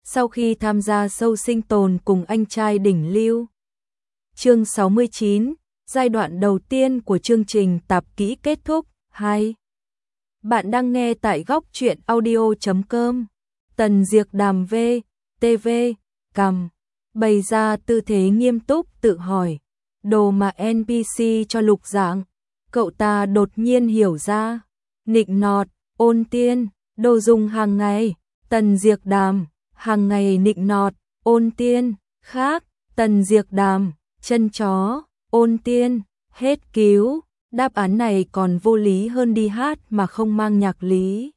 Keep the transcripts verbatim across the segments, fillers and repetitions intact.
sau khi tham gia show sinh tồn cùng anh trai đỉnh lưu. Chương sáu mươi chín, giai đoạn đầu tiên của chương trình tạp kỹ kết thúc. hai. Bạn đang nghe tại góc truyện audio chấm com. Tần Diệc Đàm V, tê vê, cầm, bày ra tư thế nghiêm túc tự hỏi. Đồ mà en pê xê cho Lục Dạng, cậu ta đột nhiên hiểu ra. Nịnh nọt, ôn tiên, đồ dùng hàng ngày. Tần Diệc Đàm, hàng ngày nịnh nọt, ôn tiên. Khác, Tần Diệc Đàm, chân chó, ôn tiên, hết cứu. Đáp án này còn vô lý hơn đi hát mà không mang nhạc lý.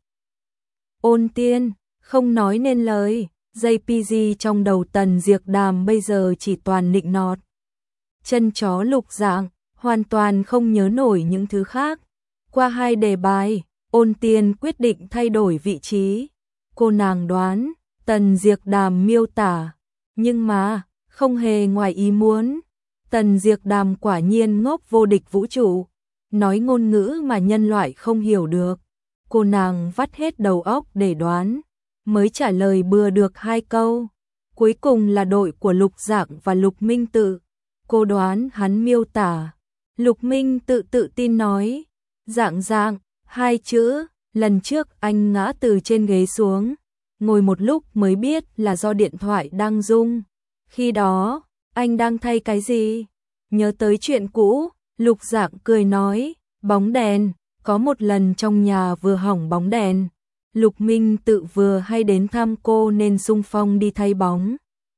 Ôn tiên, không nói nên lời. gi pê giê trong đầu Tần Diệc Đàm bây giờ chỉ toàn nịnh nọt. Chân chó Lục Dạng, hoàn toàn không nhớ nổi những thứ khác. Qua hai đề bài, ôn tiên quyết định thay đổi vị trí. Cô nàng đoán, Tần Diệc Đàm miêu tả. Nhưng mà, không hề ngoài ý muốn. Tần Diệc Đàm quả nhiên ngốc vô địch vũ trụ. Nói ngôn ngữ mà nhân loại không hiểu được. Cô nàng vắt hết đầu óc để đoán. Mới trả lời bừa được hai câu. Cuối cùng là đội của Lục Dạng và Lục Minh Tự. Cô đoán hắn miêu tả. Lục Minh Tự tự tin nói. Dạng dạng, hai chữ. Lần trước anh ngã từ trên ghế xuống. Ngồi một lúc mới biết là do điện thoại đang rung. Khi đó, anh đang thay cái gì? Nhớ tới chuyện cũ, Lục Dạng cười nói. Bóng đèn, có một lần trong nhà vừa hỏng bóng đèn. Lục Minh Tự vừa hay đến thăm cô nên xung phong đi thay bóng.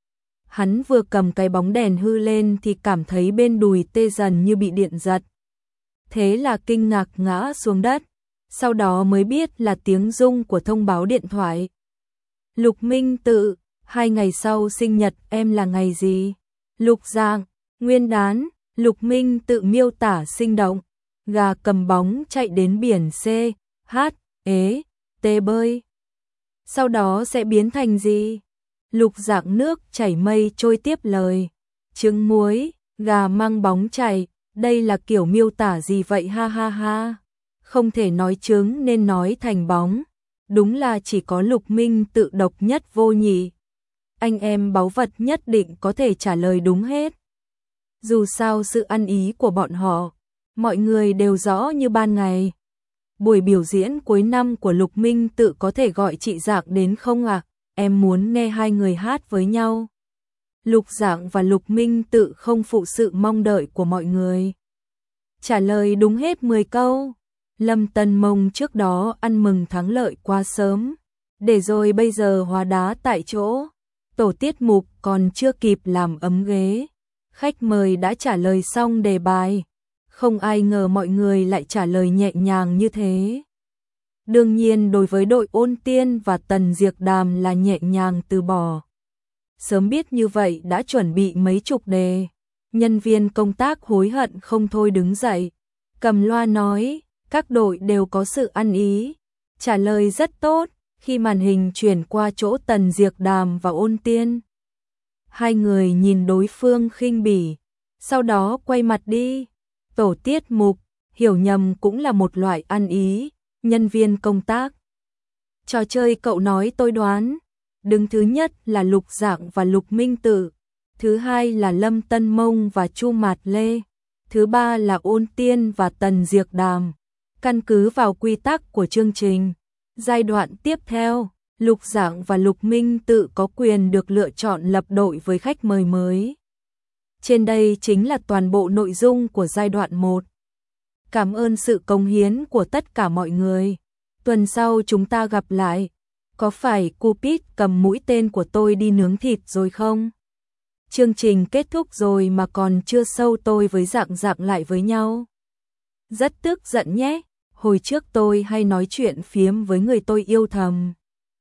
Hắn vừa cầm cái bóng đèn hư lên thì cảm thấy bên đùi tê dần như bị điện giật. Thế là kinh ngạc ngã xuống đất. Sau đó mới biết là tiếng rung của thông báo điện thoại. Lục Minh Tự, hai ngày sau sinh nhật em là ngày gì? Lục Dạng, Nguyên đán. Lục Minh Tự miêu tả sinh động. Gà cầm bóng chạy đến biển C, H, ế, T bơi. Sau đó sẽ biến thành gì? Lục Dạng nước chảy mây trôi tiếp lời. Trứng muối, gà mang bóng chạy, đây là kiểu miêu tả gì vậy ha ha ha. Không thể nói trứng nên nói thành bóng. Đúng là chỉ có Lục Minh Tự độc nhất vô nhị. Anh em báu vật nhất định có thể trả lời đúng hết. Dù sao sự ăn ý của bọn họ, mọi người đều rõ như ban ngày. Buổi biểu diễn cuối năm của Lục Minh Tự có thể gọi chị Dạng đến không ạ? À? Em muốn nghe hai người hát với nhau. Lục Dạng và Lục Minh Tự không phụ sự mong đợi của mọi người. Trả lời đúng hết mười câu. Lâm Tân Mông trước đó ăn mừng thắng lợi quá sớm. Để rồi bây giờ hóa đá tại chỗ. Tổ tiết mục còn chưa kịp làm ấm ghế. Khách mời đã trả lời xong đề bài. Không ai ngờ mọi người lại trả lời nhẹ nhàng như thế. Đương nhiên đối với đội Ôn Tiên và Tần Diệc Đàm là nhẹ nhàng từ bỏ. Sớm biết như vậy đã chuẩn bị mấy chục đề. Nhân viên công tác hối hận không thôi đứng dậy. Cầm loa nói, các đội đều có sự ăn ý. Trả lời rất tốt, khi màn hình chuyển qua chỗ Tần Diệc Đàm và Ôn Tiên. Hai người nhìn đối phương khinh bỉ, sau đó quay mặt đi. Tổ tiết mục, hiểu nhầm cũng là một loại ăn ý. Nhân viên công tác. Trò chơi cậu nói tôi đoán. Đứng thứ nhất là Lục Dạng và Lục Minh Tự. Thứ hai là Lâm Tân Mông và Chu Mạt Lê. Thứ ba là Ôn Tiên và Tần Diệc Đàm. Căn cứ vào quy tắc của chương trình, giai đoạn tiếp theo, Lục Dạng và Lục Minh Tự có quyền được lựa chọn lập đội với khách mời mới. Trên đây chính là toàn bộ nội dung của giai đoạn một. Cảm ơn sự cống hiến của tất cả mọi người. Tuần sau chúng ta gặp lại. Có phải Cupid cầm mũi tên của tôi đi nướng thịt rồi không? Chương trình kết thúc rồi mà còn chưa sâu tôi với Dạng Dạng lại với nhau. Rất tức giận nhé. Hồi trước tôi hay nói chuyện phiếm với người tôi yêu thầm.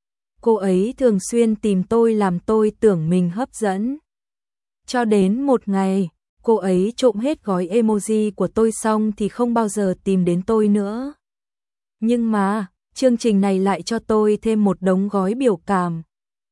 Cô ấy thường xuyên tìm tôi làm tôi tưởng mình hấp dẫn. Cho đến một ngày, cô ấy trộm hết gói emoji của tôi xong thì không bao giờ tìm đến tôi nữa. Nhưng mà, chương trình này lại cho tôi thêm một đống gói biểu cảm.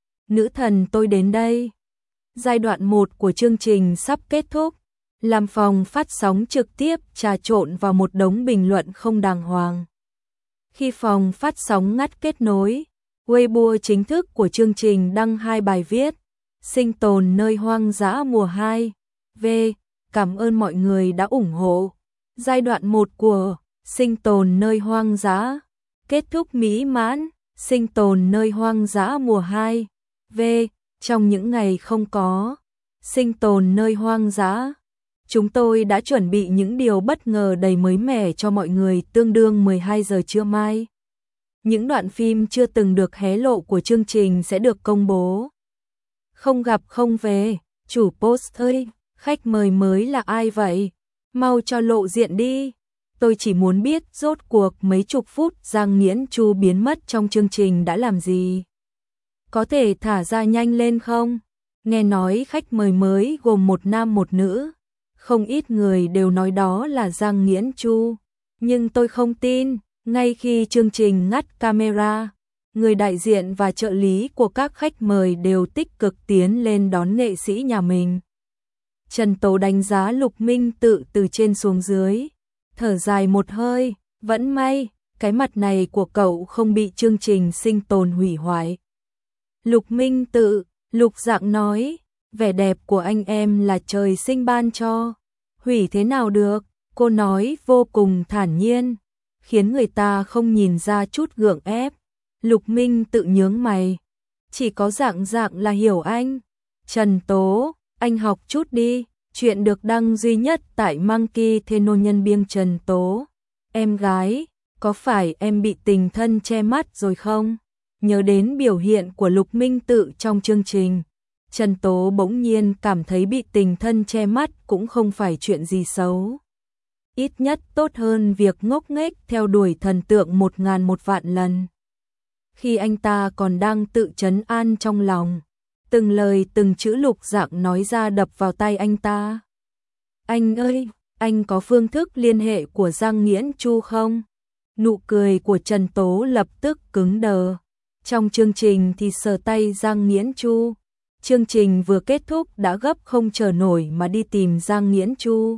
Nữ thần tôi đến đây. Giai đoạn một của chương trình sắp kết thúc. Làm phòng phát sóng trực tiếp trà trộn vào một đống bình luận không đàng hoàng. Khi phòng phát sóng ngắt kết nối, Weibo chính thức của chương trình đăng hai bài viết. Sinh tồn nơi hoang dã mùa hai. V. Cảm ơn mọi người đã ủng hộ. Giai đoạn một của Sinh tồn nơi hoang dã kết thúc mỹ mãn. Sinh tồn nơi hoang dã mùa hai. V. Trong những ngày không có sinh tồn nơi hoang dã, chúng tôi đã chuẩn bị những điều bất ngờ đầy mới mẻ cho mọi người tương đương mười hai giờ trưa mai. Những đoạn phim chưa từng được hé lộ của chương trình sẽ được công bố. Không gặp không về, chủ post ơi, khách mời mới là ai vậy? Mau cho lộ diện đi. Tôi chỉ muốn biết rốt cuộc mấy chục phút Giang Nghiễn Chu biến mất trong chương trình đã làm gì. Có thể thả ra nhanh lên không? Nghe nói khách mời mới gồm một nam một nữ. Không ít người đều nói đó là Giang Nghiễn Chu. Nhưng tôi không tin, ngay khi chương trình ngắt camera, người đại diện và trợ lý của các khách mời đều tích cực tiến lên đón nghệ sĩ nhà mình. Trần Tố đánh giá Lục Minh Tự từ trên xuống dưới, thở dài một hơi, vẫn may, cái mặt này của cậu không bị chương trình sinh tồn hủy hoại. Lục Minh Tự, Lục Dạng nói, vẻ đẹp của anh em là trời sinh ban cho, hủy thế nào được, cô nói vô cùng thản nhiên, khiến người ta không nhìn ra chút gượng ép. Lục Minh Tự nhướng mày, chỉ có Dạng Dạng là hiểu anh. Trần Tố, anh học chút đi, chuyện được đăng duy nhất tại Monkey Theno nhân biên Trần Tố. Em gái, có phải em bị tình thân che mắt rồi không? Nhớ đến biểu hiện của Lục Minh Tự trong chương trình, Trần Tố bỗng nhiên cảm thấy bị tình thân che mắt cũng không phải chuyện gì xấu. Ít nhất tốt hơn việc ngốc nghếch theo đuổi thần tượng một ngàn một vạn lần. Khi anh ta còn đang tự trấn an trong lòng, từng lời từng chữ Lục Dạng nói ra đập vào tay anh ta. Anh ơi, anh có phương thức liên hệ của Giang Nghiễn Chu không? Nụ cười của Trần Tố lập tức cứng đờ. Trong chương trình thì sờ tay Giang Nghiễn Chu. Chương trình vừa kết thúc đã gấp không chờ nổi mà đi tìm Giang Nghiễn Chu.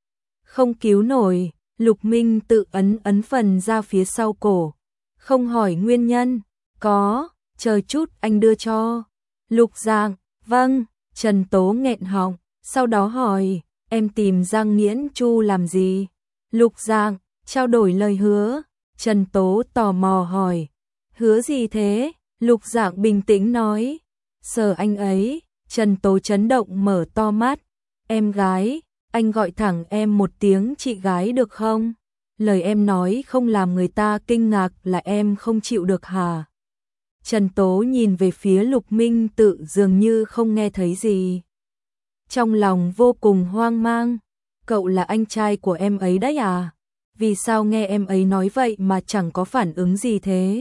Không cứu nổi, Lục Minh Tự ấn ấn phần ra phía sau cổ. Không hỏi nguyên nhân, có, chờ chút anh đưa cho. Lục Dạng, vâng, Trần Tố nghẹn họng, sau đó hỏi, em tìm Giang Nghiễn Chu làm gì? Lục Dạng, trao đổi lời hứa. Trần Tố tò mò hỏi, hứa gì thế? Lục Dạng bình tĩnh nói, sờ anh ấy. Trần Tố chấn động mở to mắt, em gái, anh gọi thẳng em một tiếng chị gái được không? Lời em nói không làm người ta kinh ngạc là em không chịu được hả? Trần Tố nhìn về phía Lục Minh Tự dường như không nghe thấy gì. Trong lòng vô cùng hoang mang, cậu là anh trai của em ấy đấy à? Vì sao nghe em ấy nói vậy mà chẳng có phản ứng gì thế?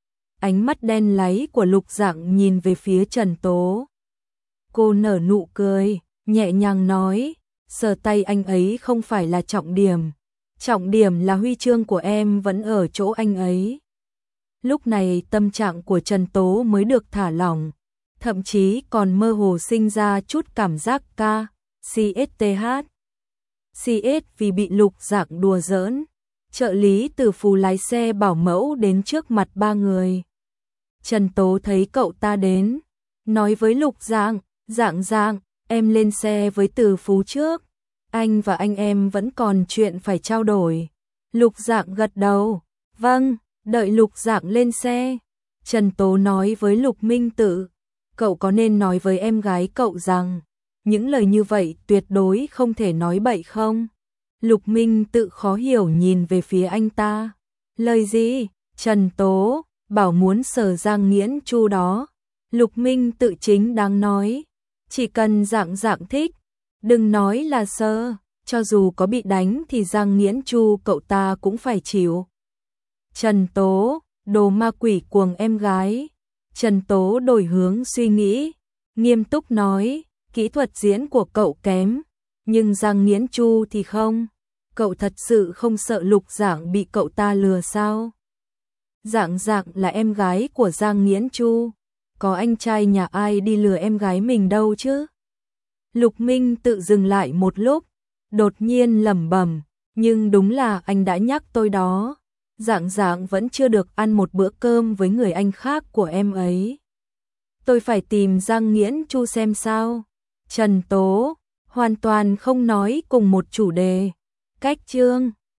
Ánh mắt đen láy của Lục Dạng nhìn về phía Trần Tố. Cô nở nụ cười, nhẹ nhàng nói, sờ tay anh ấy không phải là trọng điểm. Trọng điểm là huy chương của em vẫn ở chỗ anh ấy. Lúc này tâm trạng của Trần Tố mới được thả lỏng, thậm chí còn mơ hồ sinh ra chút cảm giác ca, xê ét tê hát. xê ét vì bị Lục Dạng đùa giỡn. Trợ lý Từ Phù lái xe bảo mẫu đến trước mặt ba người. Trần Tố thấy cậu ta đến, nói với Lục Dạng, Dạng Dạng, em lên xe với Từ Phú trước. Anh và anh em vẫn còn chuyện phải trao đổi. Lục Dạng gật đầu, vâng, đợi Lục Dạng lên xe. Trần Tố nói với Lục Minh Tự, cậu có nên nói với em gái cậu rằng, những lời như vậy tuyệt đối không thể nói bậy không? Lục Minh Tự khó hiểu nhìn về phía anh ta. Lời gì? Trần Tố, bảo muốn sờ Giang Nghiễn Chu đó. Lục Minh Tự chính đang nói, chỉ cần Dạng Dạng thích, đừng nói là sờ, cho dù có bị đánh thì Giang Nghiễn Chu cậu ta cũng phải chịu. Trần Tố, đồ ma quỷ cuồng em gái. Trần Tố đổi hướng suy nghĩ, nghiêm túc nói, kỹ thuật diễn của cậu kém, nhưng Giang Nghiễn Chu thì không. Cậu thật sự không sợ Lục Dạng bị cậu ta lừa sao? Dạng Dạng là em gái của Giang Nghiễn Chu, có anh trai nhà ai đi lừa em gái mình đâu chứ? Lục Minh Tự dừng lại một lúc, đột nhiên lẩm bẩm, nhưng đúng là anh đã nhắc tôi đó. Dạng dạng vẫn chưa được ăn một bữa cơm với người anh khác của em ấy. Tôi phải tìm Giang Nghiễn Chu xem sao. Trần Tố hoàn toàn không nói cùng một chủ đề. Cách chương